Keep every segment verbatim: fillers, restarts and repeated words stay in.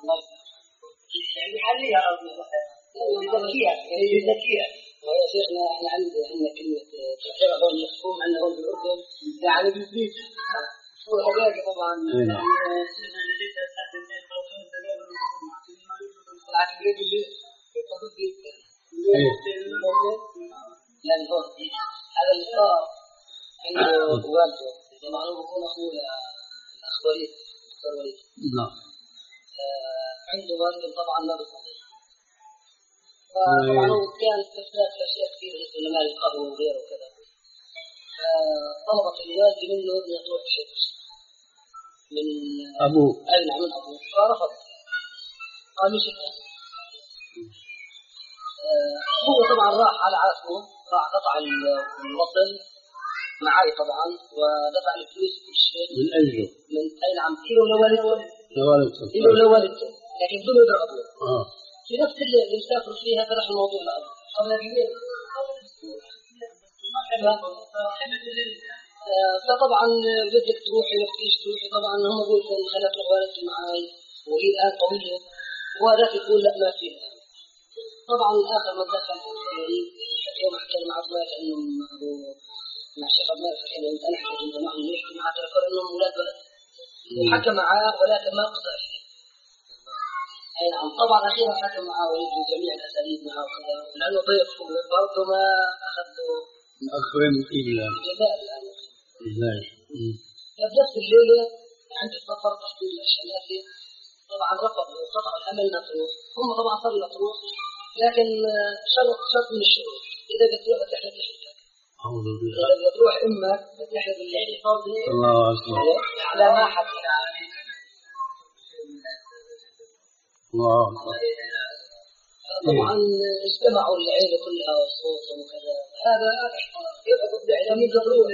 يعني حليها ذكية يعني ذكية. يا شيخنا احنا عندنا عندنا كلمة تأثير غير مفهوم عندنا هون بالأردن يعني بالبيت هو هذاك طبعا العقلية اللي يقصد يعني هون هذا الإصرار عنده والده طبعا هو بيكون أخوه الأخ وليد الأخ وليد نعم عنده والده طبعا ما بيصلي فطبعا هو كان استفسار في أشياء كثير مثل مال القهوة وغيره وكذا طلبت الوالد منه أن يروح شيخ من أبوه أي نعم من أبوه فرفض قال مش هو طبعا راح على عاسمه راح قطع الوطن معي طبعا ودفع الفلوس كل شيء من أجله من أي نعم كيلو لوالده لوالده كيلو لوالده لكن بدون يدري أبوه آه في نفس اللي يسافر فيها فتح الموضوع الأول قبل كبير فطبعا بدك تروحي وقتيش تروحي طبعا هم يقولوا خلت تروح والدتي معي وهي الآن قوية وهذاك يقول لا ما فيها طبعا آخر ما دخل يوم حكى مع أبوات أنهم مع الشيخ أبوات حكينا أنت أنا حكيت أنه معهم يحكي معه تذكر أنهم أولاد بلد وحكى معاه ولكن ما قصر فيه أي نعم طبعا أخيرا حكى معاه ويجوا جميع الأساليب معه وكذا لأنه ضيف برضه ما أخذوا أخوين إلا جزاء الآن جزاء فبنفس الليلة عند السفر تحديد الشماسي طبعا رفضوا قطعوا الأمل مطروح هم طبعا صاروا مطروح لكن شرط شرط من الشروط إذا بتروح بتحلف لحيتك أعوذ بالله إذا بتروح إما بتحلف الليل فاضي الله أكبر على ما حد الله أكبر طبعا اجتمعوا العيلة كلها وصوت وكذا هذا يضبط بإعلام الضرورة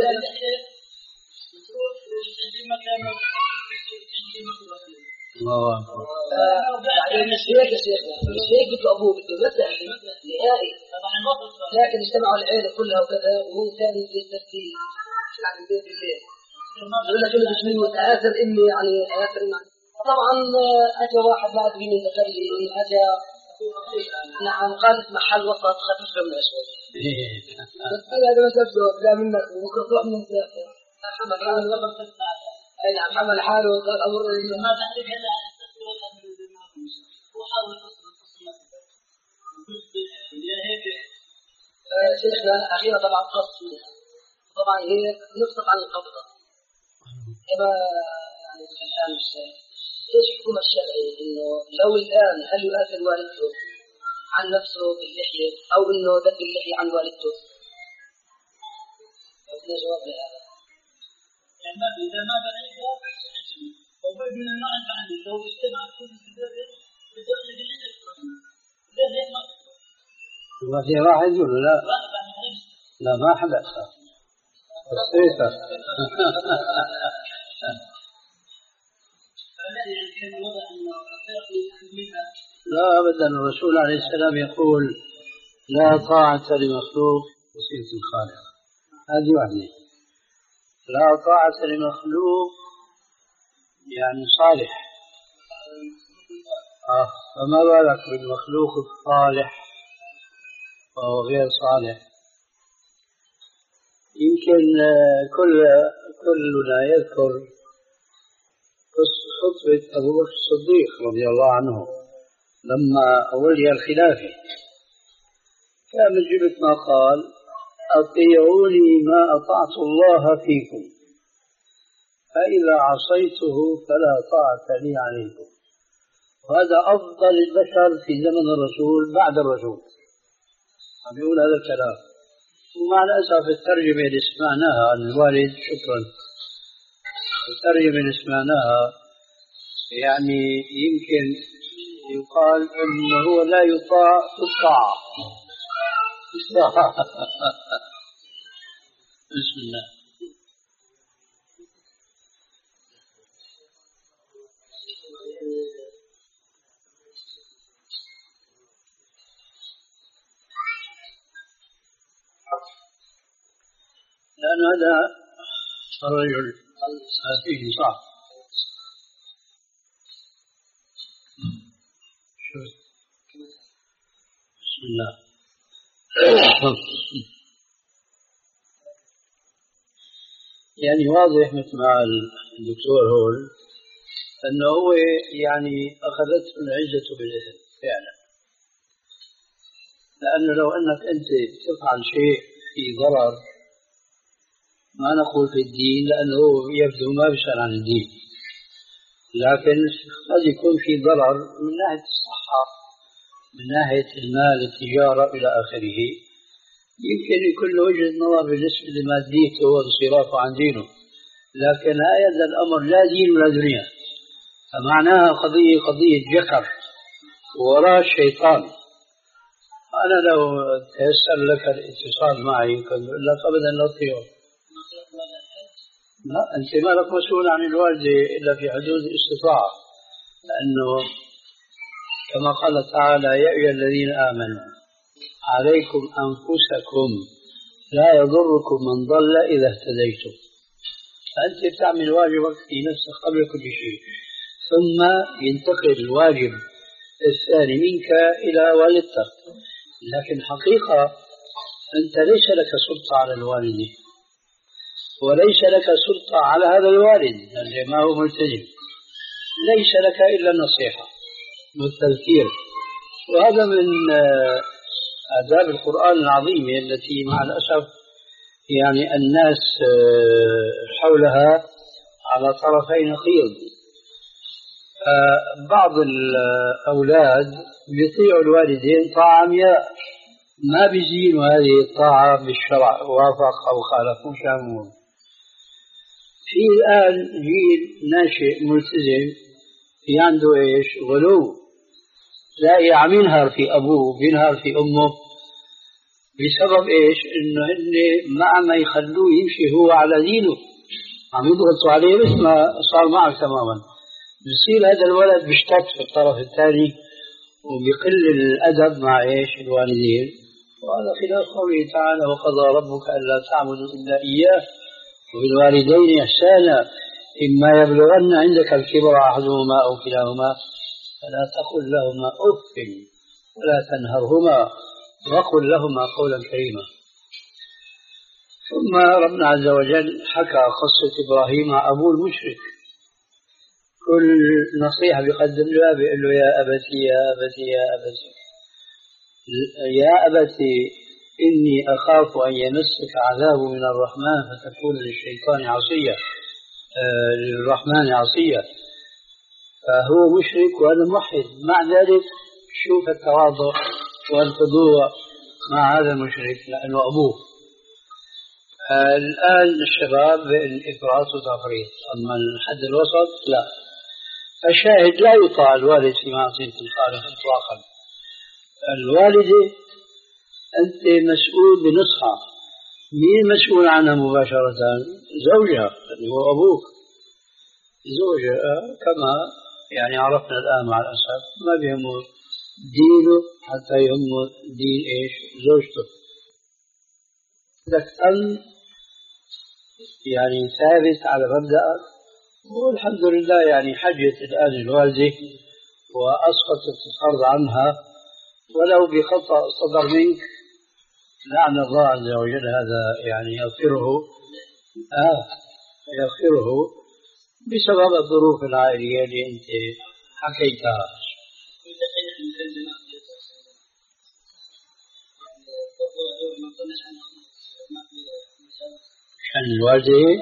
الله أكبر يعني مش هيك يا شيخنا مش هيك بده أبوه بده مسح نهائي لكن اجتمعوا العيلة كلها وكذا وهو كان في الترتيب يعني بيت الليل يقول لك أنا بجنون آثر إني يعني آثر طبعا أجا واحد ما أدري من ذكر لي أجا نعم قالت محل وسط خفيف منه شوي بس هذا ما تبدو لا منك وكفر من ذاك محمد حاله أي نعم محمد حاله وقال أمر ما تحرك هذا وحاول شيخنا أخيرا طبعا قص طبعا هي نقطة عن القبضة كما يعني الآن الشيء إيش حكم الشرعي إنه لو الآن هل يؤثر والده عن نفسه باللحية أو إنه دق اللحية عن والده؟ عندنا جواب لهذا. يعني ما إذا ما بعيدها وبعد من النوع الثاني لو اجتمع كل كذا بدخل اللحية ده ما ما في واحد ولا لا؟ لا ما حدث. بسيطة. لا أبدا الرسول عليه السلام يقول لا طاعة لمخلوق في معصية الخالق. هذه واحدة. لا طاعة لمخلوق يعني صالح. آه. فما بالك بالمخلوق الصالح وهو غير صالح. يمكن كل كلنا يذكر خطبة أبو بكر الصديق رضي الله عنه لما ولي الخلافة كان من جملة ما قال أطيعوني ما أطعت الله فيكم فإذا عصيته فلا طاعة لي عليكم. وهذا أفضل البشر في زمن الرسول بعد الرسول. عم يقول هذا الكلام. ومع الأسف الترجمة اللي سمعناها عن الوالد شكرا الترجمة اللي سمعناها يعني يمكن يقال أنه هو لا يطاع في الطاعة. بسم الله. لأن هذا الرجل فيه صعب بسم الله. يعني واضح مثل ما قال الدكتور هول أنه هو يعني أخذته العزة بالإثم فعلا، لأنه لو أنك أنت تفعل شيء في ضرر ما نقول في الدين لأنه يبدو ما بيسأل عن الدين، لكن قد يكون في ضرر من ناحية الصحة، من ناحية المال، التجارة إلى آخره، يمكن يكون له وجهة نظر بالنسبة لماديته وانصرافه عن دينه، لكن هذا الأمر لا دين ولا دنيا، فمعناها قضية قضية جكر وراء الشيطان. أنا لو تيسر لك الاتصال معي كنت أقول لك أبدا لا تطيعه. لا، أنت ما لك مسؤول عن الوالدة إلا في حدود الاستطاعة، لأنه كما قال تعالى يا أيها الذين آمنوا عليكم أنفسكم لا يضركم من ضل إذا اهتديتم، فأنت بتعمل واجبك في نفسك قبل كل شيء، ثم ينتقل الواجب الثاني منك إلى والدتك. لكن حقيقة أنت ليس لك سلطة على الوالدة، وليس لك سلطة على هذا الوالد الذي ما هو ملتزم، ليس لك إلا النصيحة والتذكير، وهذا من آداب القرآن العظيمة التي مع الأسف يعني الناس حولها على طرفي نقيض. بعض الأولاد بيطيعوا الوالدين طاعة عمياء، ما بيزينوا هذه الطاعة بالشرع وافق أو خالف مشامون. في الآن جيل ناشئ ملتزم في عنده إيش غلو، تلاقي عم ينهر في أبوه بينهر في أمه بسبب إيش؟ إنه هن ما عم يخلوه يمشي هو على دينه، عم يضغطوا عليه مثل ما صار معك تماما. بصير هذا الولد بيشتت في الطرف الثاني وبيقل الأدب مع إيش الوالدين، وهذا خلاف قوله تعالى وقضى ربك ألا تعبدوا إلا إياه وبالوالدين إحسانا إما يبلغن عندك الكبر أحدهما أو كلاهما فلا تقل لهما أف ولا تنهرهما وقل لهما قولا كريما. ثم ربنا عز وجل حكى قصة إبراهيم مع أبوه المشرك، كل نصيحة بيقدم له بيقول له يا أبتي يا أبتي يا أبتي يا أبتي إني أخاف أن يمسك عذاب من الرحمن فتكون للشيطان عصيا آه للرحمن عصيا. فهو مشرك وهذا موحد، مع ذلك شوف التواضع والخضوع مع هذا المشرك لأنه أبوه. آه الآن الشباب الإفراط وتفريط، أما الحد الوسط لا. الشاهد لا يطاع الوالد في معصية الخالق إطلاقا. الوالدة أنت مسؤول بنصحها، مين مسؤول عنها مباشرة؟ زوجها اللي هو أبوك، زوجها كما يعني عرفنا الآن مع الأسف ما بيهمه دينه حتى يهمه دين إيش زوجته. لك أن يعني ثابت على مبدأك، والحمد لله يعني حجت الآن الوالدة وأسقطت الفرض عنها ولو بخطأ صدر منك، لعن الله عز وجل هذا يعني يغفره آه يغفره بسبب الظروف العائلية اللي أنت حكيتها. عن الوالدة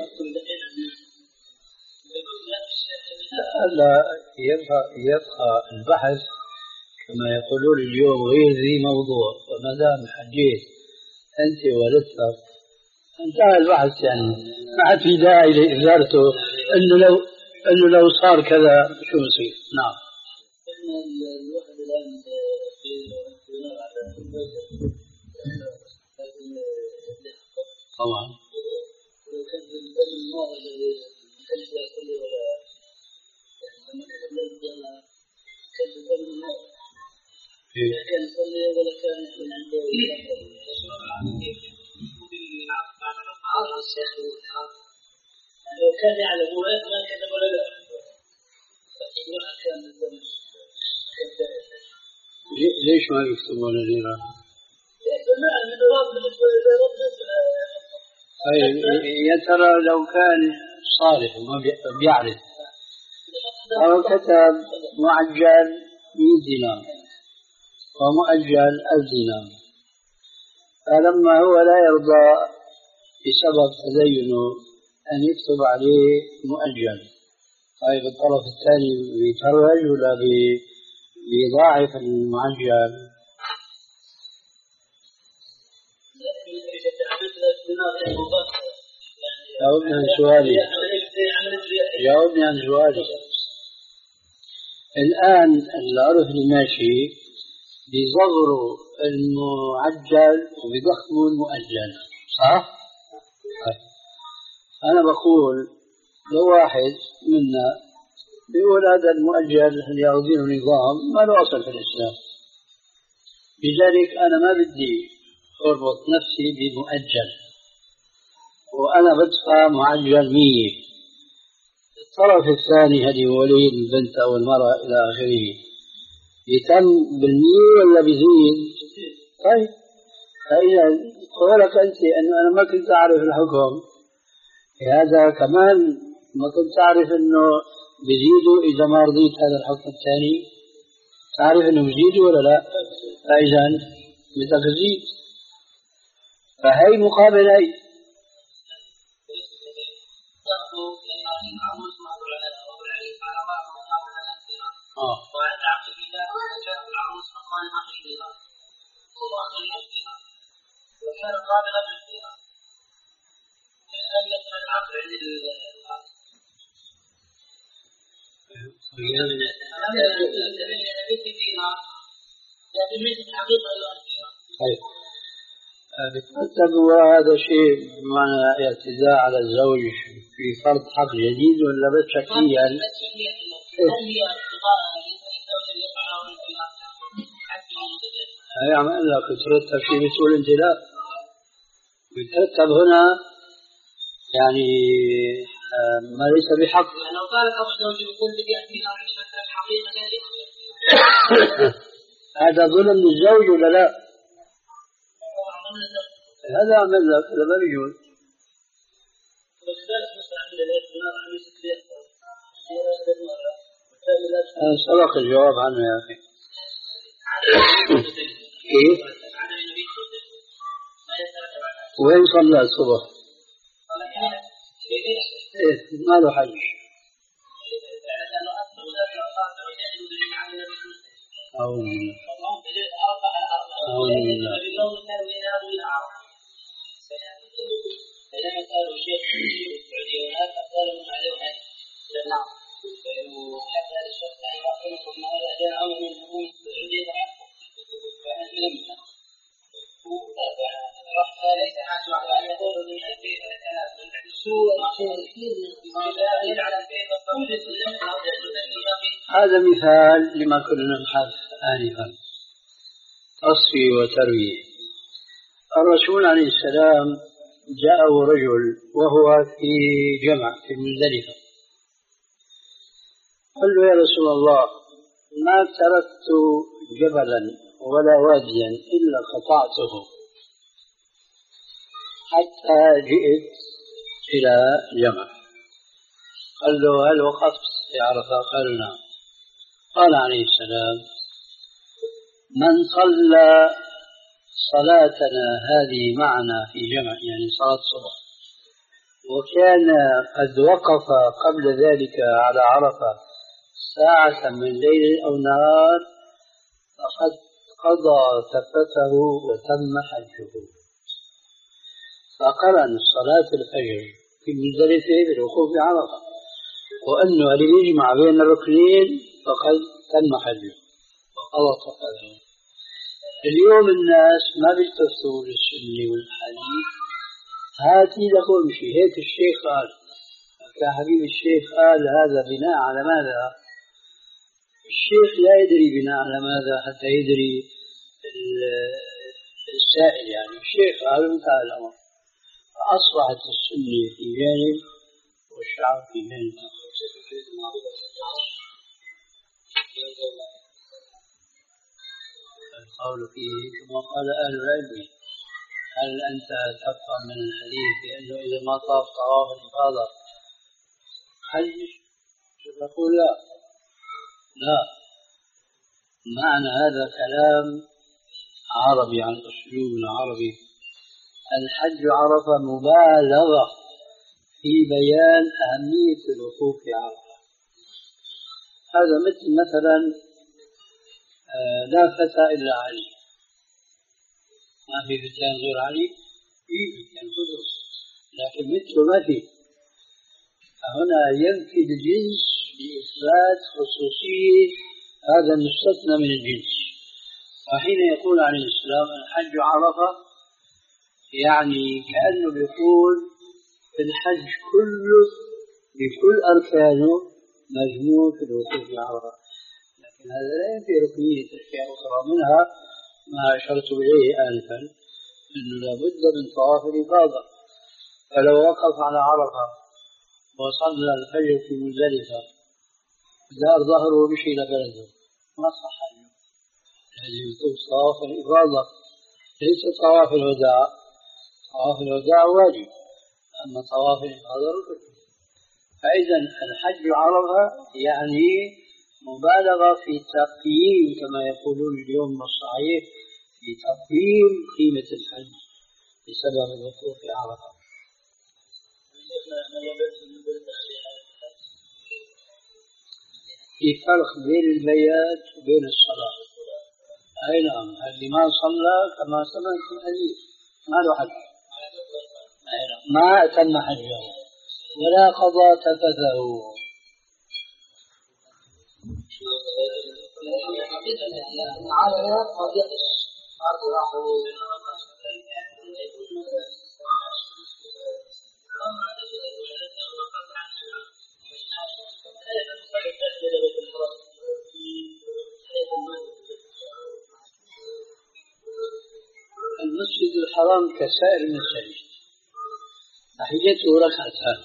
لا يبقى, يبقى البحث كما يقولون اليوم غير ذي موضوع، وما دام حجيت أنت ولدتك انتهى البحث، يعني ما عاد في داعي لإثارته إنه لو إنه لو صار كذا شو بصير. نعم. الواحد الآن في طبعا. كان الدم النار الذي كان يأكل ولا لما كتب له الجامعة كان الدم النار كان يصلي ولا كان عنده لو كان يعلم ما كتب ولا لا كان الدم ليش ما يكتبون النيران؟ يا ترى لو كان صالح وما بيعرف أو كتب معجل مئة دينار ومؤجل ألف دينار، فلما هو لا يرضى بسبب تدينه أن يكتب عليه مؤجل، طيب الطرف الثاني بيتروج ولا بيضاعف المعجل؟ جاوبني عن سؤالي جاوبني عن سؤالي الآن العرف الماشي بيصغروا المعجل وبيضخموا المؤجل، صح؟ أنا بقول لو واحد منا بيقول هذا المؤجل اللي يعطيه نظام ما له أصل في الإسلام، لذلك أنا ما بدي أربط نفسي بمؤجل وأنا بدفع معجل مية. الطرف الثاني هذه ولي البنت أو المرأة إلى آخره يتم بالمية ولا بيزيد؟ طيب فإذا قولك أنت أنه أنا ما كنت أعرف الحكم، هذا كمان ما كنت أعرف أنه بيزيدوا إذا ما رضيت هذا الحكم الثاني، تعرف أنه بيزيدوا ولا لا؟ فإذا بدك تزيد، فهي مقابل هي. آه. وكان قابلا للخيار أن يصل العقل عند بترتب هذا شيء بمعنى اعتداء على الزوج في فرض حق جديد ولا بس شكليا؟ هل هي اعتبارها للزوج أن يفعله الانتهاء؟ هي عم أقول لك ترتب شيء بتقول أنت لا، بترتب هنا يعني ما ليس بحق. لو قال أبو الزوج يقول بدي أتيها عشان الحقيقة هذا ظلم للزوج ولا لا؟ هذا عمل لك هذا ما بيجوز. سبق الجواب عنه يا أخي. كيف؟ وين صلى الصبح؟ إيه ما له حج. أعوذ بالله. أعوذ بالله. هذا مثال لما كنا نبحث آنفا، تصفي وتروي. الرسول عليه السلام جاءه رجل وهو في جمع في مزدلفة، قال له يا رسول الله ما تركت جبلا ولا واديا إلا قطعته حتى جئت إلى جمع. قال له هل وقفت في عرفة؟ قال نعم. قال عليه السلام من صلى صلاتنا هذه معنا في جمع يعني صلاة الصبح وكان قد وقف قبل ذلك على عرفة ساعة من ليل أو نهار فقد قضى ثبته وتم حجه. فقرن صلاة الفجر في مزدلفة بالوقوف بعرفة، وأنه اللي يجمع بين الركنين فقد تم حجه وقضى ثبته. اليوم الناس ما بيلتفتوا للسنة والحديث، هاتي لكم شيء هيك الشيخ قال، يا حبيب الشيخ قال هذا بناء على ماذا؟ الشيخ لا يدري بناء على ماذا حتى يدري السائل، يعني الشيخ قال انتهى الأمر، فأصبحت السنة في جانب والشعب في جانب آخر. قول فيه كما قال أهل العلم. هل أنت تفهم من الحديث بأنه إذا ما طاف طواف الإفاضة حج؟ تقول لا لا، معنى هذا كلام عربي عن أسلوب عربي. الحج عرفة مبالغة في بيان أهمية الوقوف في عرفة. هذا مثل مثلا لا فتى إلا علي، ما في فتيان غير علي، في فتيان خذوا لكن مثله ما في. فهنا ينفي الجنس بإثبات خصوصية هذا المستثنى من الجنس. وحين يقول عن الإسلام الحج عرفة، يعني كأنه يقول في الحج كله بكل أركانه مجموع في الوقوف في عرفة. لكن هذا لا ينفي ركنية أشياء أخرى، منها ما أشرت إليه آنفا أنه لابد من طواف الإفاضة. فلو وقف على عرفة وصلى الفجر في مزدلفة دار ظهره ومشي لبلده ما صح عنه، لازم يطوف طواف الإفاضة ليس طواف الوداع. طواف الوداع واجب، أما طواف الإفاضة ركن. فإذا الحج عرفة يعني مبالغة في تقييم، كما يقولون اليوم الصحيح، في تقييم قيمة الحج بسبب الوقوف في عرفة. في فرق بين البيات وبين الصلاة. أي نعم، اللي ما صلى كما سمعت في الحديث ما له حج، ما أتم حجه ولا قضى تفثه. المسجد الحرام كسائر المساجد تحيته ركعتان،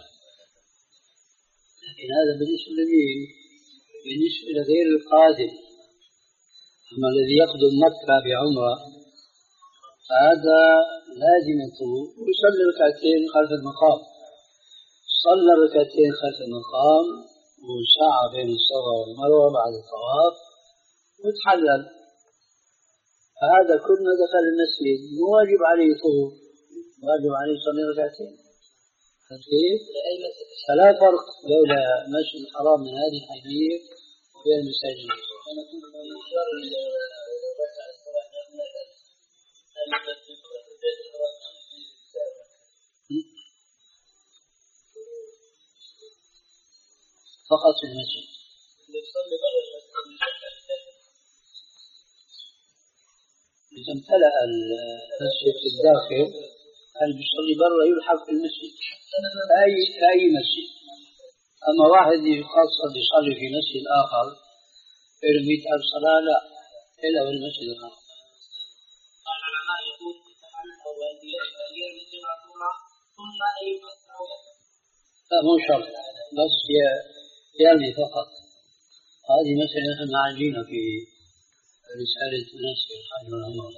لكن هذا بالنسبة لمين؟ بالنسبة لغير القادم. أما الذي يقدم مكة بعمرة فهذا لازم يطوف ويصلي ركعتين خلف المقام. صلى ركعتين خلف المقام وسعى بين الصفا والمروة بعد الطواف وتحلل، فهذا كل ما دخل المسجد مو واجب عليه يطوف، واجب عليه يصلي ركعتين. كيف؟ فلا فرق بين المسجد الحرام من هذه الحديث وبين المساجد. فقط في المسجد. إذا امتلأ المسجد في الداخل هل بيصلي برا يلحق في المسجد أي أي مسجد. أما واحد خاصة بيصلي في مسجد آخر له مئة ألف صلاة لا إلا في المسجد الآخر. لا مو شرط، بس يرمي فقط. هذه مسألة نحن عاجينا في رسالة نسخ الحج والعمرة.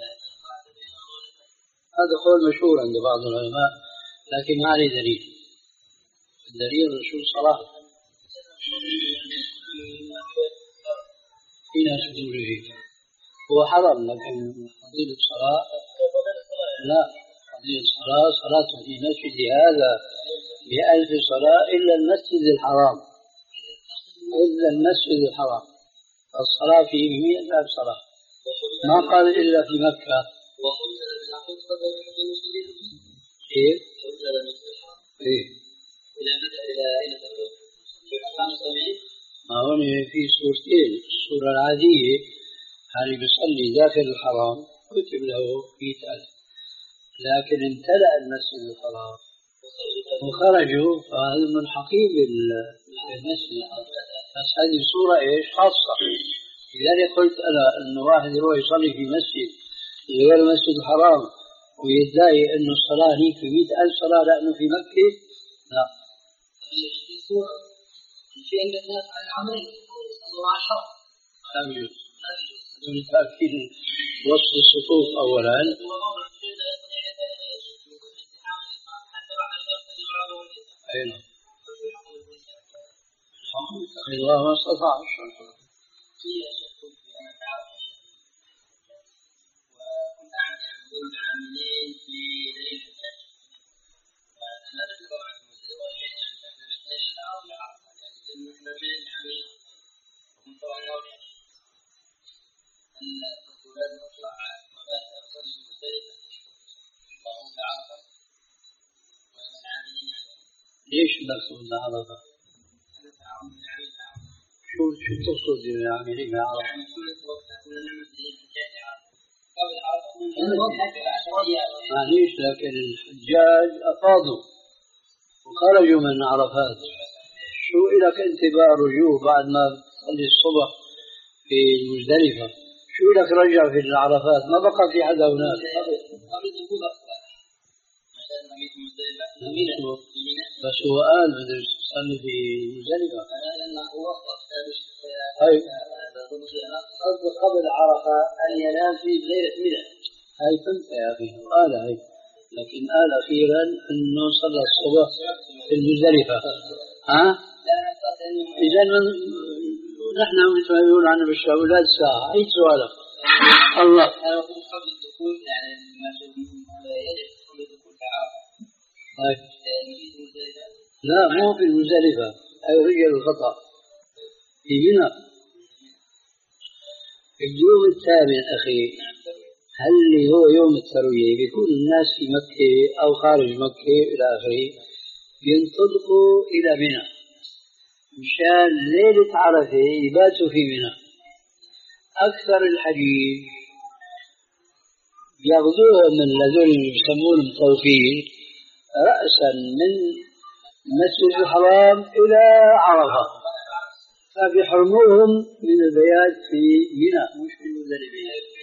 هذا قول مشهور عند بعض العلماء لكن ما عليه دليل. الدليل الرسول صلاة حين صدوره هو حرم، لكن فضيلة الصلاة لا، فضيلة الصلاة صلاة في مسجد هذا بألف صلاة إلا المسجد الحرام، إلا المسجد الحرام الصلاة فيه بمئة ألف صلاة، ما قال إلا في مكة. كيف؟ إيه؟ ما هون في صورتين، الصورة العادية هذه بيصلي داخل الحرام كتب له مئة ألف، لكن امتلأ المسجد الحرام وخرجوا فهذا ملحقين بالمسجد الحرام. بس هذه صورة إيش خاصة. لذلك قلت أنا أن واحد يروح يصلي في مسجد غير المسجد الحرام ويدعي أن الصلاة هي في مئة ألف صلاة لأنه في مكة لا. في صورة في عند الناس على العمل الله عشر لا يجوز. دون تأكيد وصل الصفوف أولا. أين الله ما استطاع. ليش المقصود عرفة؟ شو شو تقصد بالعاملين عرفة؟ معليش، لكن الحجاج أفاضوا وخرجوا من عرفات، شو إلك أنت بقى رجوع بعد ما تصلي الصبح في المزدلفة؟ شو إلك رجع في العرفات؟ ما بقى في حدا هناك. بس هو قال بده يصلي في مزدلفة. هاي قصد قبل عرفة أن ينام في ليلة منى. هاي فهمت يا أخي، قال هاي، لكن قال أخيرا إنه صلى الصبح في المزدلفة. ها؟ إذا من نحن مثل ما يقول عنا بالشاولات ساعة. أي سؤالك؟ الله. طيب. لا مو في المزدلفة، أي رجل الخطأ في منى. اليوم الثامن أخي، هل اللي هو يوم التروية بيكون الناس في مكة أو خارج مكة إلى آخره ينطلقوا إلى منى مشان ليلة عرفة يباتوا في منى. أكثر الحجيج ياخذوهم من لذول اللي بيسمونهم مطوفين رأسا من مسجد الحرام إلى عرفة، فبيحرموهم من البيات في منى مش في المزدلفة.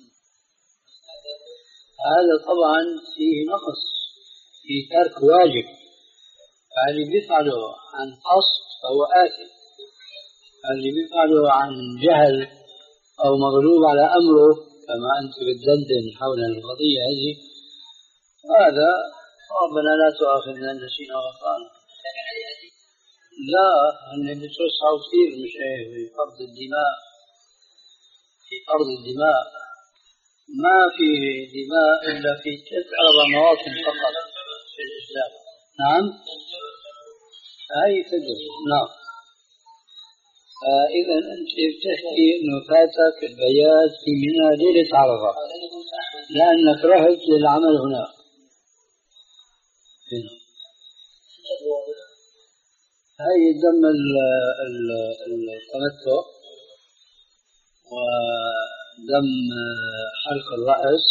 هذا طبعا فيه نقص في ترك واجب، فاللي بيفعله عن قصد فهو آثم، اللي بيفعله عن جهل أو مغلوب على أمره كما أنت بتدندن حول القضية هذه، هذا ربنا لا تؤاخذنا إن نسينا وأخطأنا. لا، أن بتوسعوا كثير مش في فرض الدماء. في فرض الدماء ما في دماء إلا في ثلاث أربع مواطن فقط في الإسلام. نعم، هاي تدرس. نعم. فإذا أنت بتحكي إنه فاتك البيات في منى ليلة عرفة لأنك رحت للعمل هناك. هنا هاي دم التمتع ودم حلق الرأس،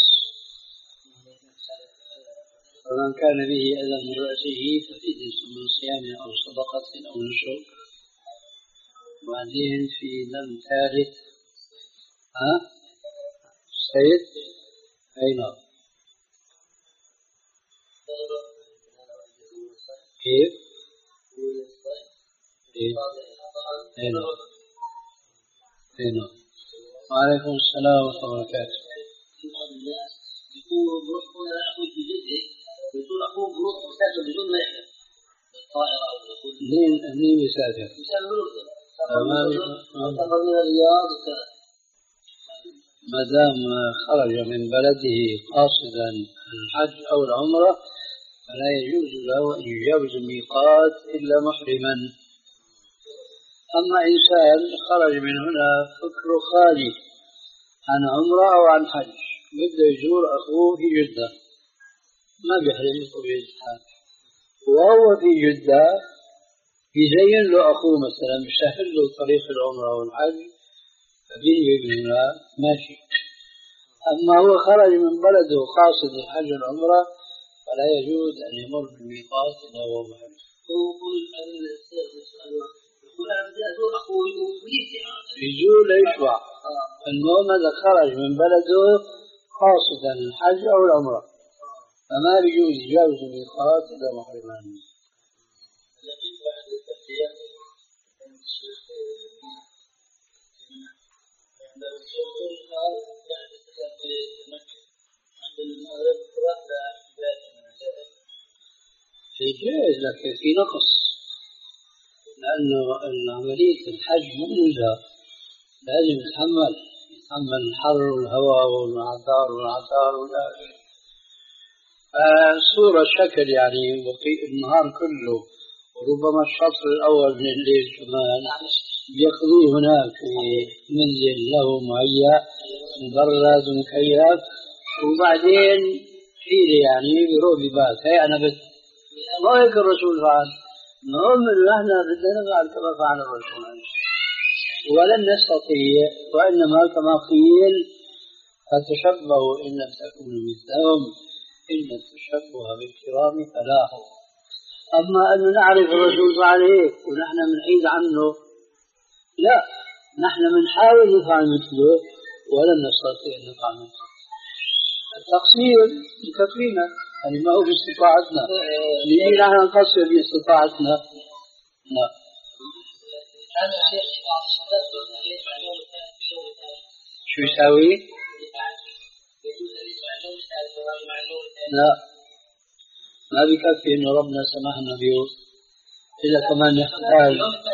فمن كان به أذى من رأسه ففدية من صيام أو صدقة أو نسك. وبعدين في دم ثالث، ها سيد أين كيف؟ أين أين وعليكم السلام ورحمة الله وبركاته. يقول بروحنا أخوي في جدة، يقول أخوه بروح مسافر بدون ما يحلم الطائرة أو يقول منين منين بيسافر؟ مسافر الأردن، سافر من الرياض وكذا. ما دام خرج من بلده قاصدا الحج أو العمرة فلا يجوز له أن يجاوز الميقات إلا محرما. أما إنسان خرج من هنا فكره خالي عن عمرة أو عن حج بده يزور أخوه في جدة ما بيحرم بطبيعة الحال، وهو في جدة يزين له أخوه مثلا يسهل له طريق العمرة والحج فبيجي من هنا ماشي. أما هو خرج من بلده قاصد الحج والعمرة فلا يجوز أن يمر بالميقات إلا هو محرم. يزور ليشبع، المهم هذا خرج من بلده قاصدا الحج أو العمرة فما يجوز يجاوز الميقات إلا محرما. في جائز لكن في نقص، لأنه عملية الحج مؤلمة، لازم يتحمل يتحمل الحر والهواء والعطار والعطار والآخر. الصورة شكل يعني النهار كله، وربما الشطر الأول من الليل كمان يقضيه هناك في منزل له مهيأ مبرد ومكيف، وبعدين حيلة يعني بيروح ببات. هي أنا بس ما هيك الرسول فعل، نؤمن نحن بدنا نفعل كما فعل الرسول، ولن نستطيع، وإنما كما قيل فتشبهوا إن لم تكونوا مثلهم إن التشبه بالكرام فلاح. أما أن نعرف الرسول فعل هيك ونحن بنحيد عنه، لا، نحن بنحاول نفعل مثله ولن نستطيع أن نفعل مثله. التقصير بكفينا، يعني ما هو باستطاعتنا، نجي نحن نقصر باستطاعتنا، لا. شو يساوي؟ لا، ما بكفي إنه ربنا سمحنا به، إلا كمان يحتاج.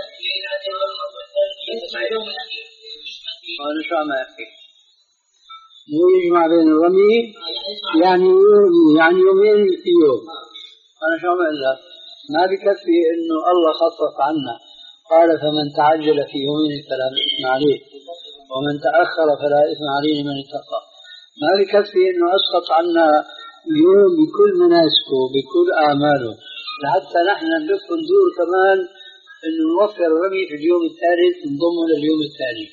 أنا شو عم أحكي؟ مو يجمع بين الرمي يعني يعني يومين في يوم. أنا شو عم أقول لك؟ ما بكفي إنه الله خفف عنا، قال فمن تعجل في يومين فلا إثم عليه ومن تأخر فلا إثم عليه من اتقى. ما بكفي إنه أسقط عنا يوم بكل مناسكه بكل أعماله، لحتى نحن نلف ندور كمان إنه نوفر الرمي في اليوم الثالث نضمه لليوم الثاني.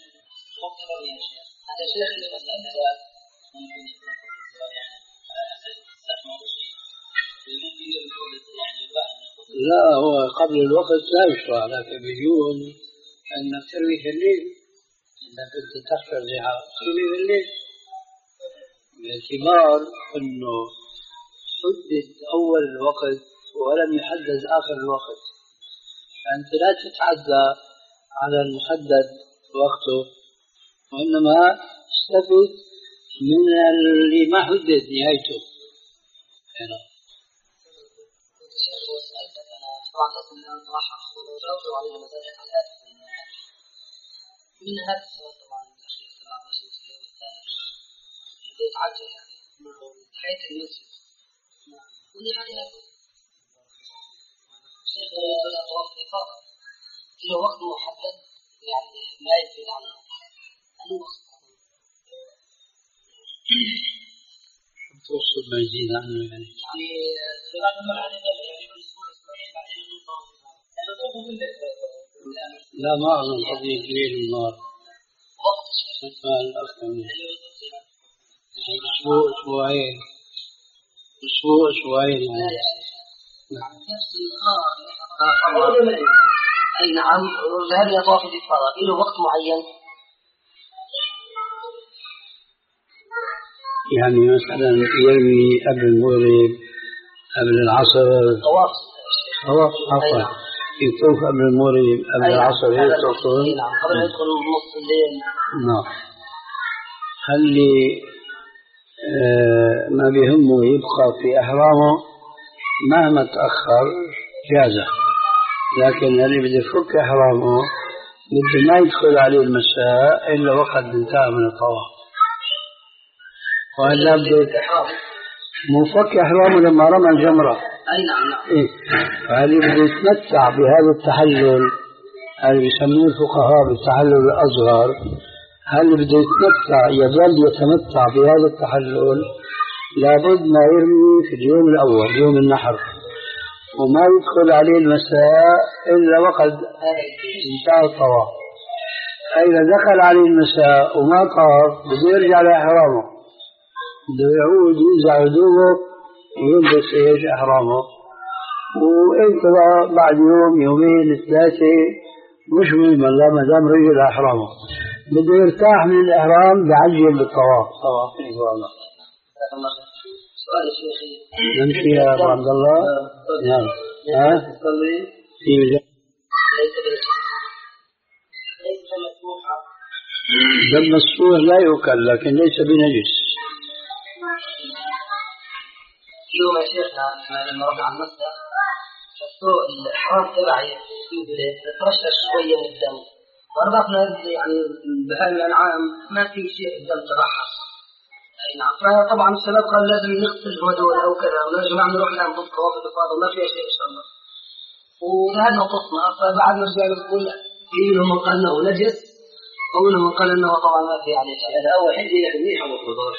لا، هو قبل الوقت لا يشرع، لكن بدون أنك تروي في الليل، أنك تحفر زيها تروي في الليل، باعتبار أنه حدد أول الوقت ولم يحدد آخر الوقت، فأنت لا تتعدى على المحدد وقته، وإنما استفد من اللي ما حدد نهايته. هنا من هذا السؤال طبعا الأخير طبعا مش اليوم الثالث يتعجل يعني حيث المسجد كل يعني شيء وقت إقامة له وقت محدد يعني لا يزيد عن أي وقت توصل ما يزيد عنه يعني لا ما أظن قضية الليل والنهار مثل الأخر أسبوع أسبوعين أسبوع أسبوعين يعني نفس النهار. أي نعم، ذهب إلى طواف الإفاضة له وقت معين، يعني مثلا يرمي قبل المغرب قبل العصر طواف طواف عفوا يطوف قبل المغرب قبل العصر هيك تقصد؟ نعم، قبل أن يدخل نص الليل. نعم، خلي آه ما بيهمه يبقى في إحرامه مهما تأخر جازة، لكن اللي بده يفك إحرامه بده ما يدخل عليه المساء إلا وقت انتهى من الطواف، وإلا بده مو فك إحرامه لما رمى الجمرة. أي نعم نعم. إيه، فهذه بده يتمتع بهذا التحلل اللي بيسموه الفقهاء بالتحلل الأصغر. هل بده يتمتع يظل يتمتع بهذا التحلل لابد ما يرمي في اليوم الأول يوم النحر، وما يدخل عليه المساء إلا وقت انتهى الطواف. إذا دخل عليه المساء وما طاف بده يرجع لإحرامه، بده يعود ينزع هدومه ويلبس ايش إحرامه، وانتظر بعد يوم يومين ثلاثة مش مهم، لا ما دام رجع لإحرامه بده يرتاح من الإحرام بعجل بالطواف. طواف إن شاء الله. سؤال شيخي نمشي يا أبو عبد الله. نعم. ها؟ تصلي في مجال دم السوء لا يؤكل لكن ليس بنجس. يوم يا شيخنا احنا لما رحنا على المسجد شفتوا الحرام تبعي ترشح شويه من الدم، وربطنا يعني بهاي الانعام ما في شيء الدم ترحص. اي نعم. فطبعا الشباب قال لازم نغسل هدول او كذا ونرجع نروح نعمل طواف الافاضه ما فيها شيء ان شاء الله. وذهبنا وقفنا فبعد ما رجعنا نقول في منهم من قال انه نجس ومنهم من قال انه طبعا ما في عليه شيء. هذا اول حين يجي منيح ابو الخضار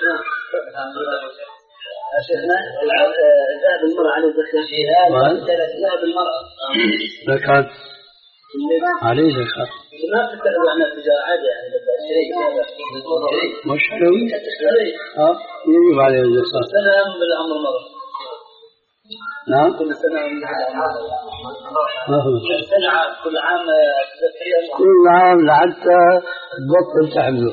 شيخنا ذهب المرأة على الزكاة في هذا ذهب المرأة زكاة عليه زكاة ما تتخذ عنها تجارة عادة يعني مش حلوي اه يجب عليه الزكاة سنة بالأمر مرة نعم كل سنة كل سنة كل عام كل عام لحتى تبطل تحمله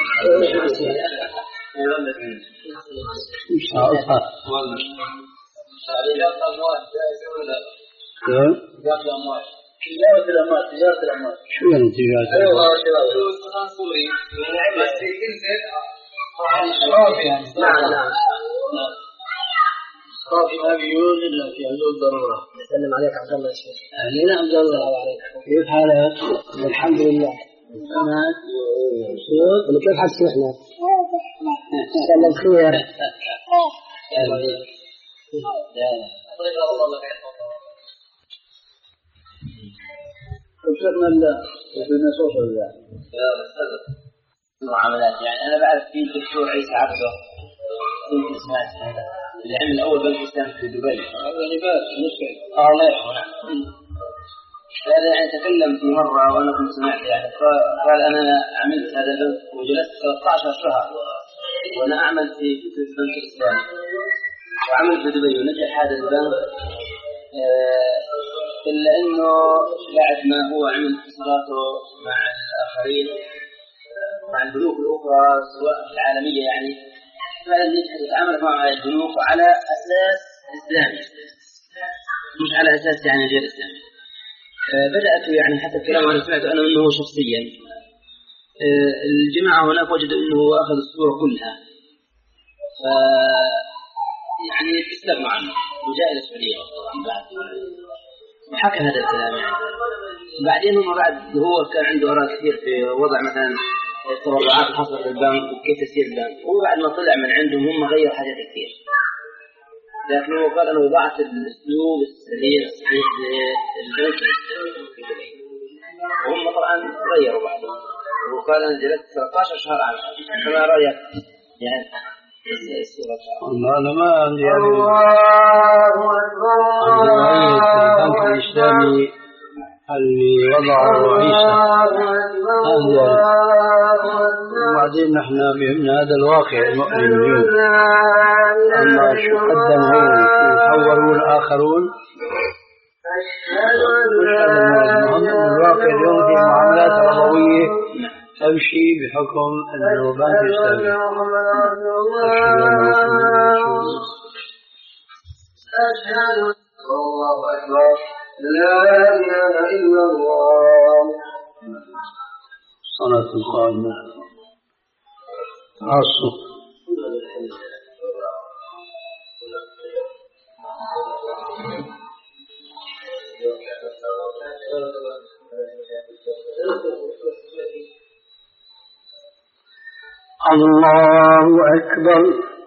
إن شاء الله. تجارة الأموال تجارة الأموال شو يعني تجارة الأموال؟ نعم نعم. صافي ما بيقول إلا في حدود ضرورة. سلم عليك عبد الله يا شيخ. أهلين عبد الله عليكم. كيف حالك؟ الحمد لله. تمام. كيف حال شيخنا؟ إن شاء الله بخير. شيخنا لا بدنا صوت ولا لا معاملات يعني أنا بعرف في الدكتور عيسى عبده كنت سمعت هذا اللي عمل أول بنك إسلام في دبي هذا لباس مسلم آه الله يرحمه. هذا يعني تكلم في مرة وأنا كنت سمعت يعني فقال أنا عملت هذا البنك وجلست ثلاثة عشر شهر وأنا أعمل في البنك الإسلامي وعمل في دبي ونجح هذا البنك آه إلا أنه بعد ما هو عمل اتصالاته مع الآخرين مع البنوك الأخرى سواء العالمية يعني فلم يجحد يتعامل مع البنوك على أساس إسلامي مش على أساس يعني غير إسلامي. آه بدأت يعني حتى الكلام أنا سمعت أنا أنه شخصيا آه الجماعة هناك وجدوا أنه أخذ الصورة كلها ف يعني استغنوا عنه وجاء إلى السعودية طبعا بعد وحكى هذا الكلام يعني. بعدين هم بعد هو كان عنده آراء كثير في وضع مثلا التبرعات الحصل في البنك وكيف تسير البنك هو بعد ما طلع من عندهم هم غير حاجات كثير لكن هو قال أنا وضعت الأسلوب السليم الصحيح للبنك في دبي وهم طبعا غيروا بعدهم وقال أنا جلست ثلاثة عشر شهر على فما رأيك يعني أنا ما عندي يعني عندي البنك الإسلامي اللي وضعه عيسى أهلا وبعدين نحن بهمنا هذا الواقع المؤلم اليوم أما شو قدمه ويحوروا الآخرون المهم الواقع اليوم في المعاملات الربوية تمشي بحكم أنه بنك إسلامي. أشهد الله أكبر لا إله إلا الله. صلاة القائمة عصر الله أكبر.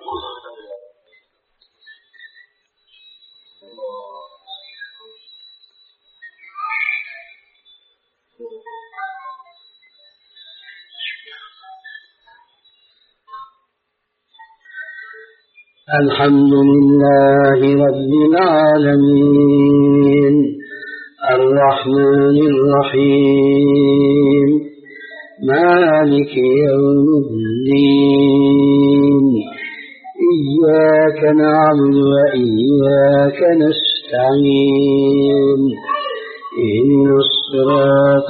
الحمد لله رب العالمين الرحمن الرحيم مالك يوم الدين إياك نعبد وإياك نستعين إهدنا الصراط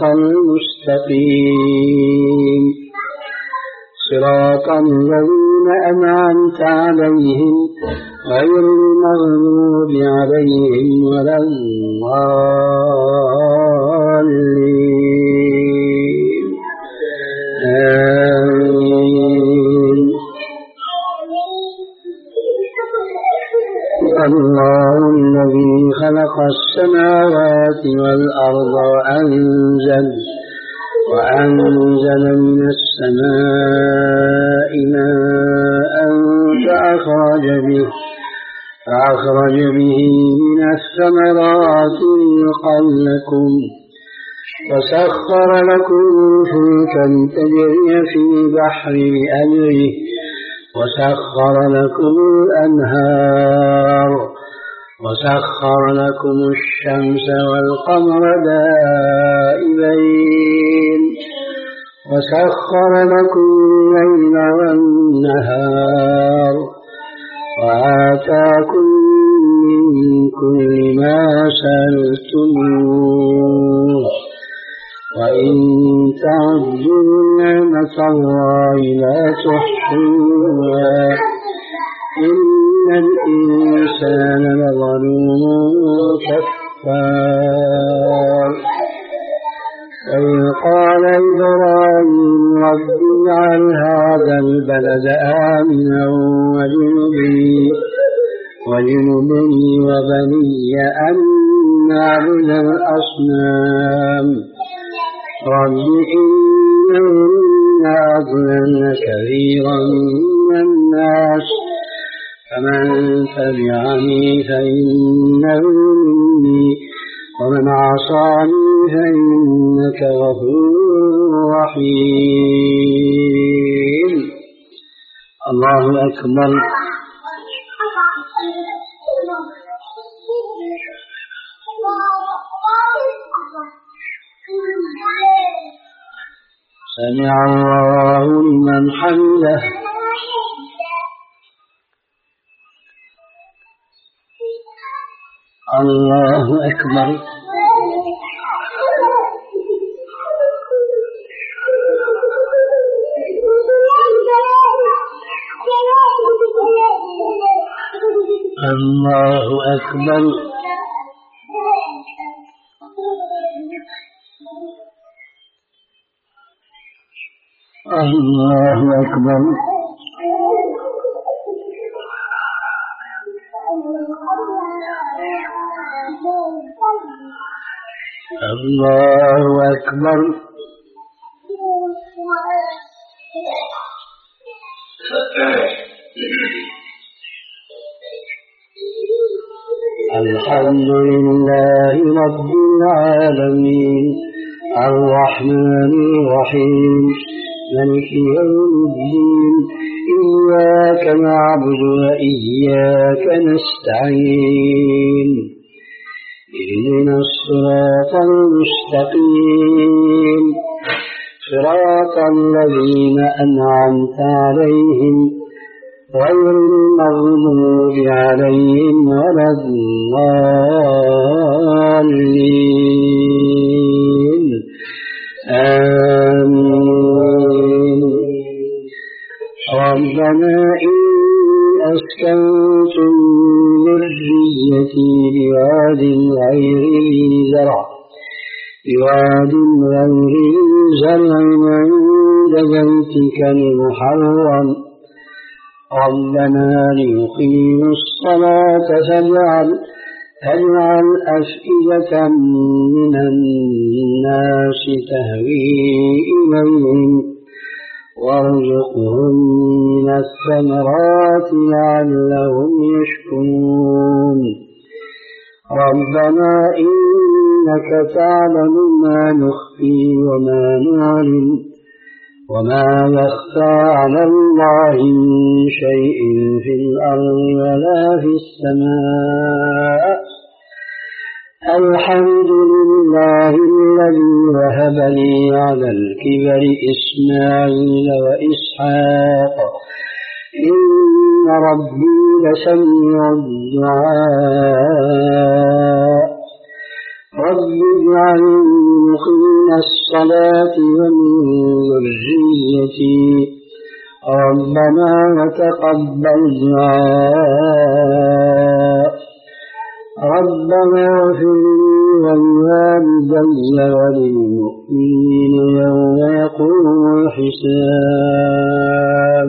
المستقيم صراط الذين أنعمت عليهم غير المغضوب عليهم ولا الضالين آمين. السماوات والأرض وأنزل وأنزل من السماء ماء فأخرج به فأخرج به من الثمرات رزقا لكم وسخر لكم الفلك لتجري في البحر بأمره وسخر لكم الأنهار وسخر لكم الشمس والقمر دائبين وسخر لكم الليل والنهار وآتاكم من كل ما سألتموه وإن تعدوا نعمة الله لا تحصوها إن الإنسان لظلوم كفار وإذ قال إبراهيم رب اجعل هذا البلد آمنا واجنبني واجنبني وبني أن نعبد الأصنام رب إنهن أضللن كثيرا من الناس فمن تبعني فإنه مني ومن عصاني فإنك غفور رحيم. الله أكبر. سمع الله لمن حمده. الله أكبر. الله أكبر. الله أكبر. الله أكبر. الحمد لله رب العالمين الرحمن الرحيم مالك يوم الدين إياك نعبد وإياك نستعين اهدنا الصراط المستقيم صراط الذين أنعمت عليهم غير المغضوب عليهم ولا الضالين آمين. ربنا إني أسكنت من ذريتي بواد غير ذي زرع بواد غير ذي زرع عند بيتك المحرم ربنا ليقيموا الصلاة فاجعل فاجعل أفئدة من الناس تهوي إليهم وارزقهم من الثمرات لعلهم يشكرون ربنا إنك تعلم ما نخفي وما نعلن وما يخفى على الله من شيء في الأرض ولا في السماء الحمد لله الذي وهب لي على الكبر إسماعيل وإسحاق إن ربي لسميع الدعاء رب اجعلني مقيم الصلاة ومن ذريتي ربنا وتقبل دعاء ربنا اغفر لي ولوالدي وللمؤمنين يوم يقوم الحساب.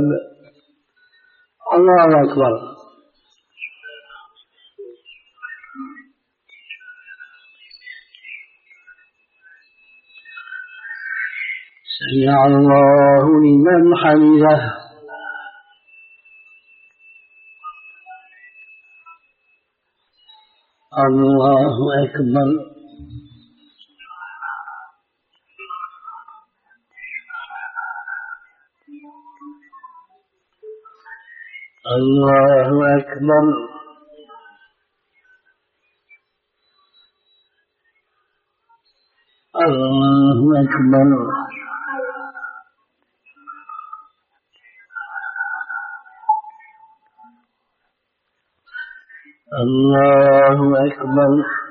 الله أكبر. سمع الله لمن حمده. الله أكبر. الله أكبر. الله أكبر. الله أكبر.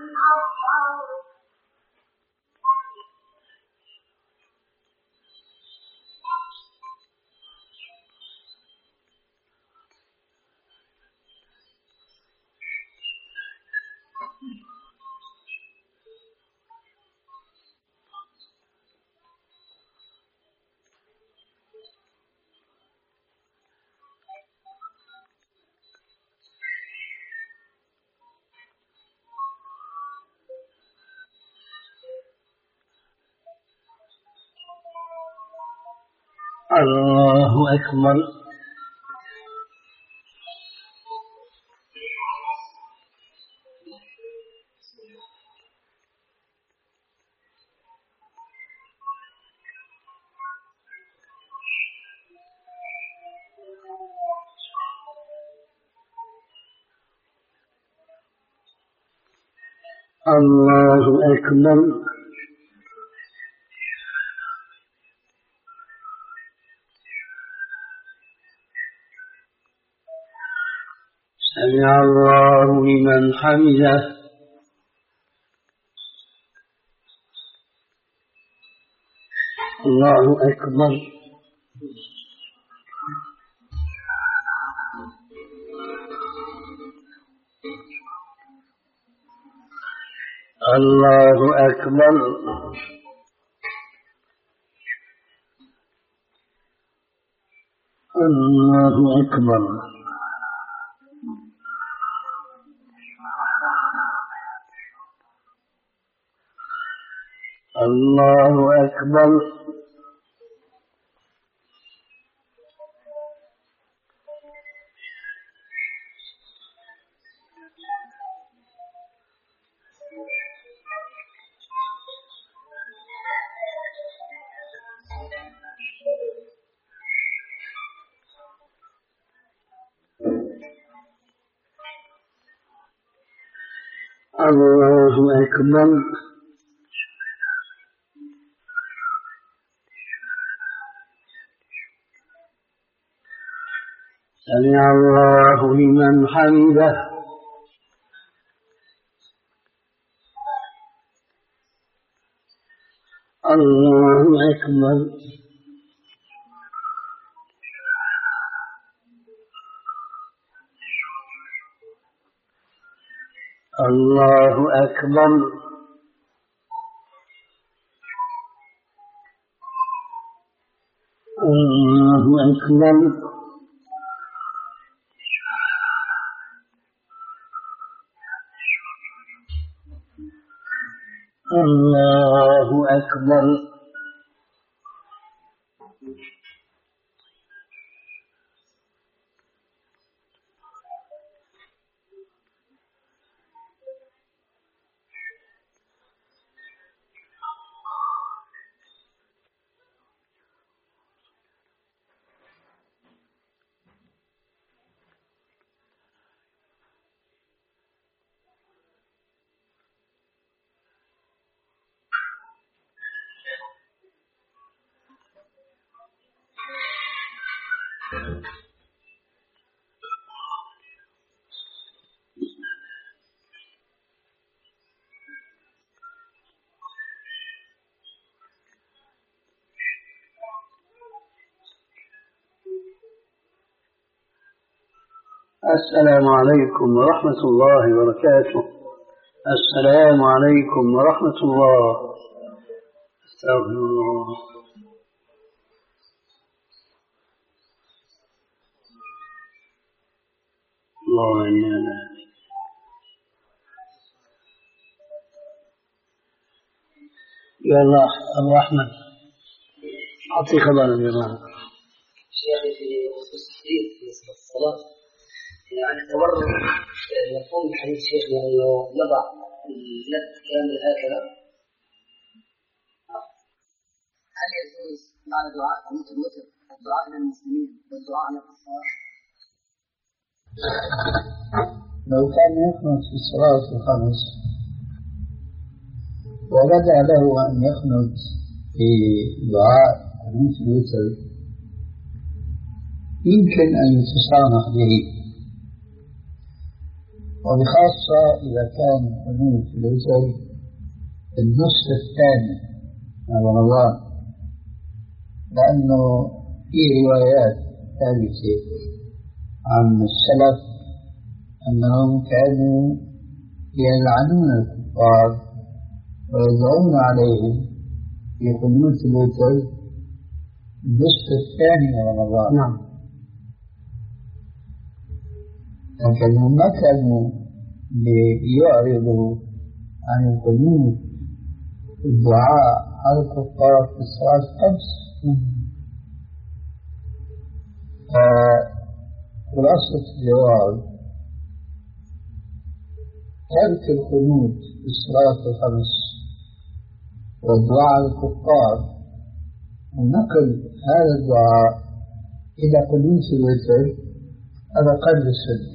الله أكبر. الله أكبر. سمع الله لمن حمده. الله أكبر. الله أكبر. الله أكبر. الله أكبر. الله أكبر. سمع الله لمن حمده. الله أكبر. الله أكبر. الله أكبر. الله أكبر. السلام عليكم ورحمة الله وبركاته. السلام عليكم ورحمة الله. استغفر الله. الله إنا يا الله الرحمن أعطي خبر يا جماعة. شيخي في التحديد بالنسبة للصلاة يعني التورط يفهم من حديث شيخنا أنه يضع اليد كامل هكذا. هل يجوز بعد دعاء قنوت الوتر الدعاء للمسلمين والدعاء للكفار؟ لو كان يقنط في الصلاة الخمس وبدأ له أن يقنط في دعاء قنوت الوتر يمكن أن يتسامح به، وبخاصة إذا كان قنوت الوتر النصف الثاني من رمضان، لأنه في روايات ثابتة عن السلف أنهم كانوا يلعنون الكفار ويدعون عليهم في قنوت الوتر النصف الثاني من رمضان. نعم. لكنهم ما كانوا ليعرضوا عن القنوت الدعاء على الكفار في الصلاة الخمس. فخلاصة الجواب ترك القنوت في الصلاة الخمس والدعاء على الكفار ونقل هذا الدعاء إلى قنوت الوتر هذا قلب السنة.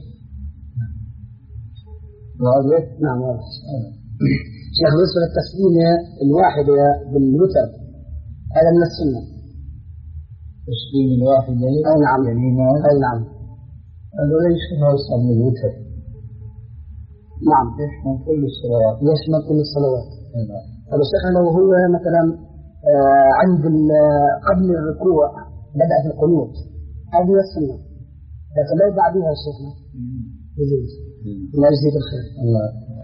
واضح؟ نعم واضح. شيخ بالنسبة للتسليمة الواحدة بالوتر هذا من السنة. تسليم الواحدة؟ أي نعم. يمينا؟ أي نعم. هذا ليس خاصا من الوتر. نعم. يشمل كل الصلوات. يشمل كل الصلوات. نعم. طب الشيخ لو هو مثلا آه عند قبل الركوع بدأ في القنوت هذه السنة، لكن لو بعدها شيخنا يجوز. الله يجزيك الخير. الله.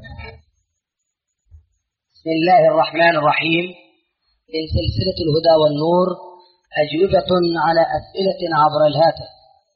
بسم الله الرحمن الرحيم. من سلسلة الهدى والنور أجوبة على أسئلة عبر الهاتف.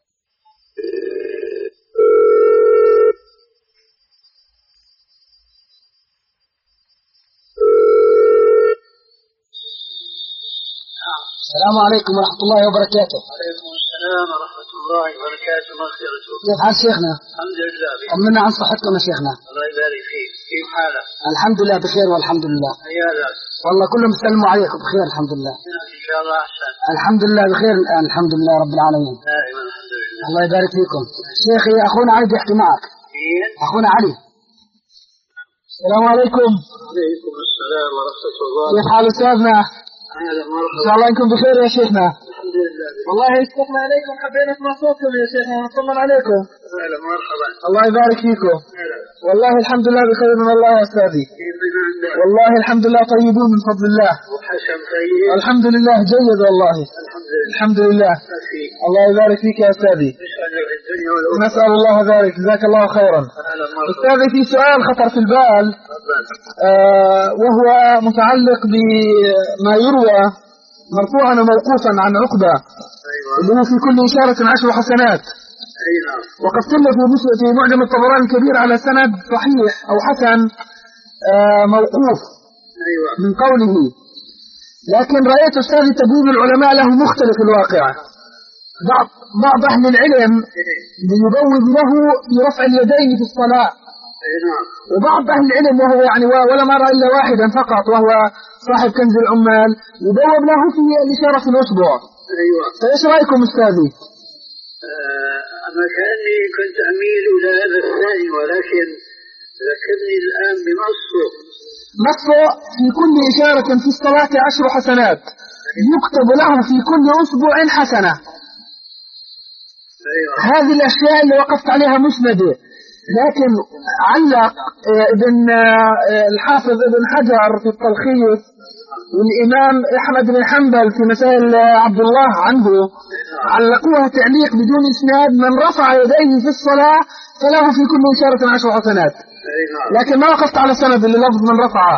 السلام عليكم ورحمة الله وبركاته. وعليكم السلام ورحمة الله وبركاته ومغفرته. كيف حال شيخنا؟ الحمد لله. طمنا عن صحتكم يا شيخنا. الله يبارك فيك. كيف حالك؟ الحمد لله بخير والحمد لله. عيالك؟ والله كلهم يسلموا عليكم بخير الحمد لله. إن شاء الله أحسن. الحمد لله بخير الآن الحمد لله رب العالمين. دائما الحمد لله. الله يبارك فيكم. شيخي أخونا علي بيحكي معك. مين؟ أخونا علي. السلام عليكم. وعليكم السلام ورحمة الله. كيف حال أستاذنا؟ أهلا مرحبا. إن شاء الله إنكم بخير يا شيخنا. الحمد لله. والله اشتقنا عليكم حبينا نسمع صوتكم يا شيخنا ونطمن عليكم. أهلا مرحبا. الله يبارك فيكم. أهلا. والله الحمد لله بخير من الله يا أستاذي. كيف من عندك؟ والله الحمد لله طيبون من فضل الله. وحشم طيب؟ الحمد لله جيد والله. الحمد لله. الحمد لله. فيك. الله يبارك فيك يا أستاذي. نسألك الدنيا والأخرى. نسأل الله ذلك جزاك الله خيرا. أهلا مرحبا. أستاذي في سؤال خطر في البال آه وهو متعلق بما يروى مرفوعا وموقوفا عن عقبة اللي هو في كل إشارة عشر حسنات. وقد قل في في معجم الطبراني الكبير على سند صحيح أو حسن آه موقوف من قوله، لكن رأيت أستاذ تبويب العلماء له مختلف الواقع. بعض بعض أهل العلم يبوب له برفع اليدين في الصلاة، وبعض أهل العلم وهو يعني ولا مرة إلا واحدا فقط وهو صاحب كنز العمال يبوب له في الإشارة في الأسبوع. أيوة. فإيش رأيكم أستاذي؟ آه أنا كأني كنت أميل إلى هذا الثاني، ولكن ذكرني الآن بنصه. نصه في كل إشارة في الصلاة عشر حسنات يكتب له في كل أسبوع حسنة. أيوة. هذه الأشياء اللي وقفت عليها مسندة، لكن علق ابن الحافظ ابن حجر في التلخيص والإمام أحمد بن حنبل في مسائل عبد الله عنه علقوها تعليق بدون إسناد: من رفع يديه في الصلاة فله في كل إشارة عشر حسنات. لكن ما وقفت على سند اللي لفظ من رفعه.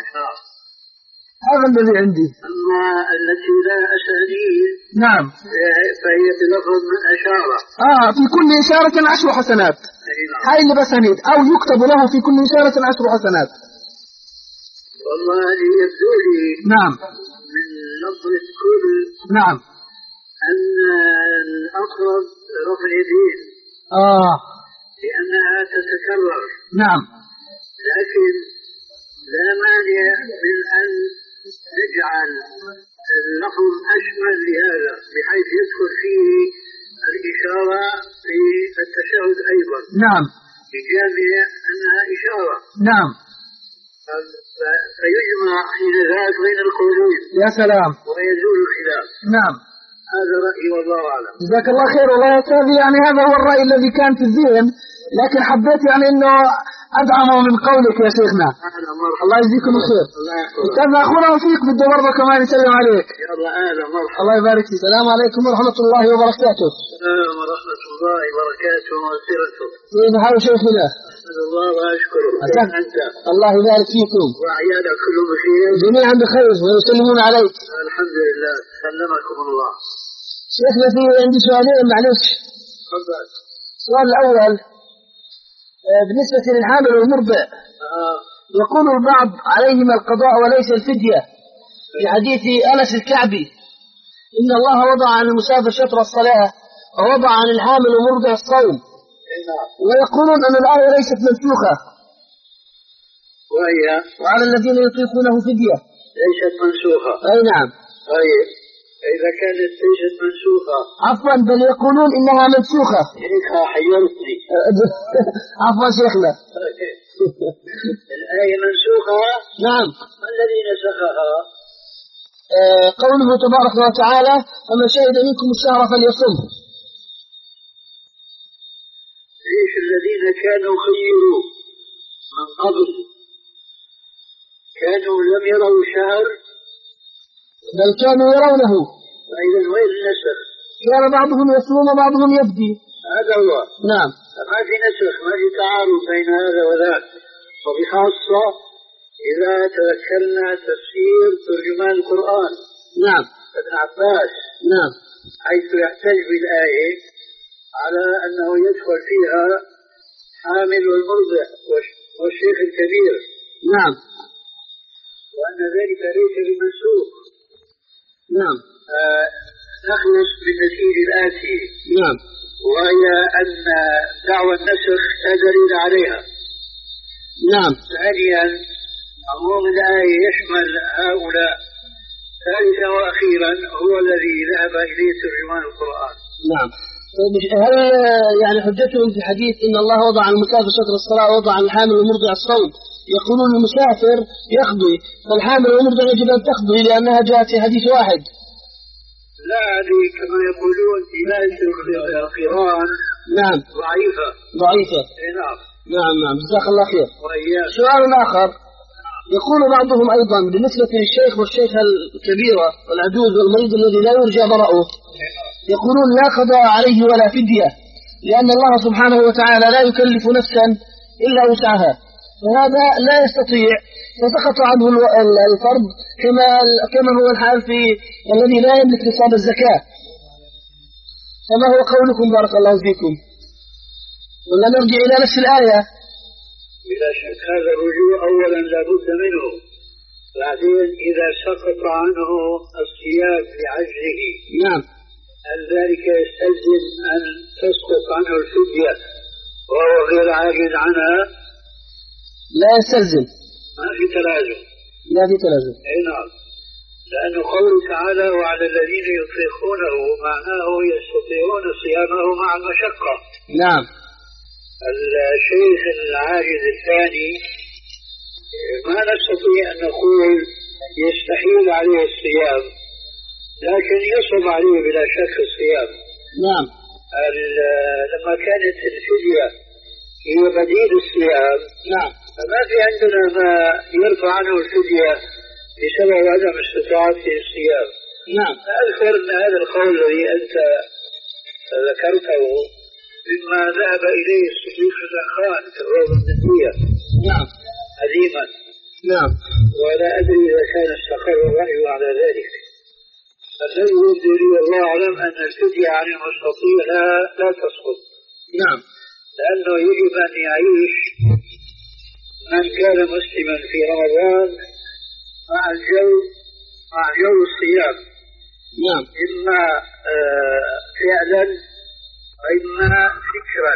هذا الذي عندي. أما التي لا أسانيد نعم فهي بلفظ من أشارة. آه في كل إشارة عشر حسنات. هاي اللي بسانيد، أو يكتب له في كل إشارة عشر حسنات. والله يبدو لي نعم من لفظة كل. نعم. أن الأقرب رفع اليدين. آه. لأنها تتكرر. نعم. لكن لا مانع من أن نجعل اللفظ أشمل لهذا بحيث يدخل فيه الإشارة في التشهد أيضا. نعم. بجامع أنها إشارة. نعم. فيجمع حين ذاك بين القولين. يا سلام. ويزول الخلاف. نعم. هذا رأيي والله أعلم. جزاك الله خير. والله يا أستاذ يعني هذا هو الرأي الذي كان في الذهن، لكن حبيت يعني إنه أدعمه من قولك يا شيخنا. الله يجزيكم الخير. أستاذ أخونا وفيق بده برضه كمان يسلم عليك. يلا أهلا مرحبا. الله يبارك فيك. السلام عليكم ورحمة الله وبركاته. السلام ورحمة الله وبركاته ومغفرته. كيف حال شيخنا؟ أسأل الله وأشكره. أنت؟ الله يبارك فيكم. وعيالك كلهم بخير؟ جميعا بخير ويسلمون عليك. الحمد لله. سلمكم الله. شيخنا في عندي سؤالين معلش. تفضل. السؤال الأول بالنسبة للحامل والمرضع. آه. يقول البعض عليهما القضاء وليس الفدية في حديث أنس الكعبي إن الله وضع عن المسافر شطر الصلاة ووضع عن الحامل ومرضع الصوم. ويقولون أن الآية ليست منسوخة وهي وعلى الذين يطيقونه فدية. ليست منسوخة. أي نعم. طيب إذا كانت ليست منسوخة. عفوا بل يقولون إنها منسوخة. هيك حيرتني. عفوا شيخنا. الآية منسوخة. نعم. ما الذي نسخها؟ آه قوله تبارك وتعالى فمن شهد منكم الشهر فليصم. ليش الذين كانوا خيروا من قبل كانوا لم يروا شهر بل كانوا يرونه. فإذا وين النسخ؟ كان بعضهم يصوم وبعضهم يفدي. هذا هو. نعم. ما في نسخ، ما في تعارض بين هذا وذاك، وبخاصة إذا تذكرنا تفسير ترجمان القرآن. نعم. ابن عباس. نعم. حيث يحتج بالآية على أنه يدخل فيها حامل والمرضع والشيخ الكبير. نعم. وأن ذلك ليس بمنسوخ. نعم. آه نخلص بالنتيجة الآتية. نعم. وهي أن دعوى النسخ لا دليل عليها. نعم. ثانيا عموم الآية يشمل هؤلاء. ثالثا وأخيرا هو الذي ذهب إليه ترجمان القرآن. نعم. هل يعني حجتهم في حديث إن الله وضع عن المسافر شطر الصلاة ووضع عن الحامل والمرضع الصوم، يقولون المسافر يقضي والحامل والمرضع يجب أن تقضي لأنها جاءت في حديث واحد؟ لا، هذه كما يقولون إمالة القرآن. نعم. ضعيفة. ضعيفة. نعم. نعم نعم جزاك الله خير. وإياك. سؤال آخر يقول بعضهم أيضا بالنسبة للشيخ والشيخة الكبيرة والعجوز والمريض الذي لا يرجى برأه، يقولون لا قضاء عليه ولا فدية لأن الله سبحانه وتعالى لا يكلف نفسا إلا وسعها، فهذا لا يستطيع فسقط عنه الفرض كما كما هو الحال في الذي لا يملك نصاب الزكاة. فما هو قولكم بارك الله فيكم؟ ولا نرجع إلى نفس الآية؟ بلا شك هذا الرجوع أولا لابد منه، بعدين إذا سقط عنه الصيام لعجزه. نعم. هل ذلك يستلزم أن تسقط عنه الفدية وهو غير عاجز عنها؟ لا يستلزم. ما في تلازم. لا في تلازم. أي نعم. لأن قوله تعالى وعلى الذين يطيقونه معناه يستطيعون صيامه مع المشقة. نعم. الشيخ العاجز الثاني ما نستطيع أن نقول يستحيل عليه الصيام، لكن يصعب عليه بلا شك الصيام. نعم. لما كانت الفدية هي بديل الصيام. نعم. فما في عندنا ما يرفع عنه الفدية بسبب عدم استطاعته الصيام. نعم. أذكر أن هذا القول الذي أنت ذكرته مما ذهب إليه الصديق الأخوان في الروضة النبوية. نعم. قديما. نعم. ولا أدري إذا كان استقر الرأي على ذلك. الذي يبدو لي والله أعلم أن الفدية عن المستطيع لا, لا تسقط. نعم. لأنه يجب أن يعيش من كان مسلما في رمضان مع الجو مع يوم الصيام نعم إما آه فعلا وإما فكرا.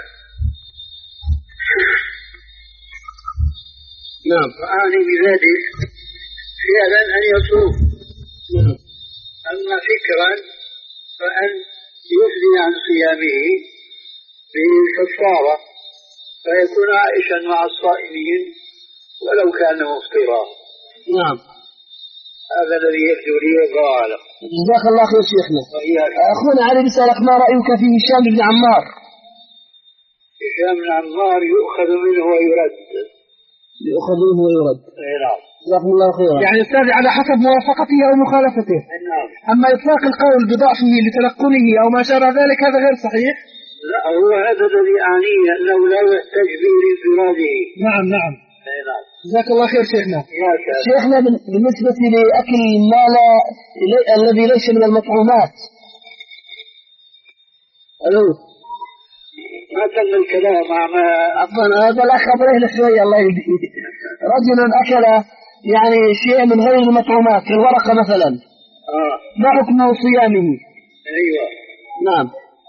نعم وأعني بذلك فعلا أن يصوم، نعم أما فكرا فأن يفضي عن صيامه بالكفارة فيكون عائشا مع الصائمين ولو كان مفطرا. نعم هذا الذي يبدو لي والله أعلم. جزاك الله خير شيخنا. أخونا علي بيسألك ما رأيك في هشام بن عمار؟ هشام بن عمار يؤخذ منه ويرد. يؤخذ منه ويرد. نعم. جزاكم الله خيرا. يعني أستاذ على حسب موافقته أو مخالفته. نعم. أما إطلاق القول بضعفه لتلقنه أو ما شابه ذلك هذا غير صحيح. لا هو هذا الذي أعنيه أنه لا يحتاج به لانفراده. نعم نعم. نعم. جزاك الله خير شيخنا. شيخنا بالنسبة لأكل ما لا الذي ليس من المطعومات. ألو. ما تم الكلام مع ما عفوا هذا الأخ أبرهن شوية الله يهديه. رجل أكل يعني شيء من غير المطعومات الورقة مثلا. آه. ما حكم صيامه؟ أيوة. نعم.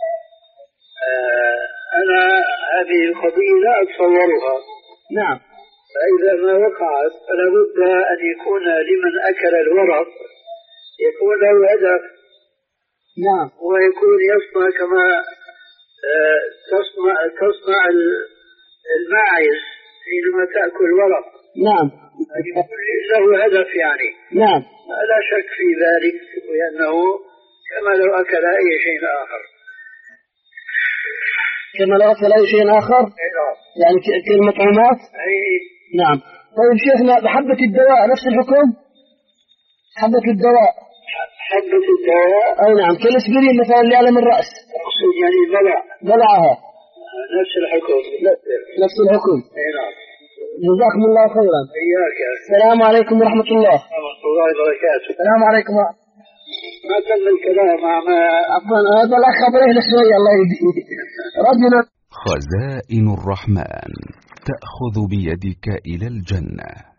آه أنا هذه القضية لا أتصورها. نعم. فإذا ما وقعت فلا بد أن يكون لمن أكل الورق يكون له هدف. نعم. ويكون يصنع كما آه تصنع تصنع الماعز حينما تأكل ورق. نعم. له هدف يعني. نعم. لا شك في ذلك لأنه كما لو أكل أي شيء آخر. كما لو أكل أي شيء آخر. يعني كالمطعومات. أي. نعم. طيب شيخنا بحبة الدواء نفس الحكم؟ حبة الدواء. حبة الدواء. أي نعم كالاسبرين مثلا لألم الرأس. أقصد يعني بلع. بلعها. نفس الحكم. نفس الحكم. أي نعم. جزاكم الله خيرا. إياك. السلام عليكم ورحمة الله. ورحمة الله وبركاته. السلام عليكم ورحمة الله. ما تم الكلام مع ما عفوا هذا الأخ أبرهن شوية الله يهديه. رجل. خزائن الرحمن تأخذ بيدك إلى الجنة.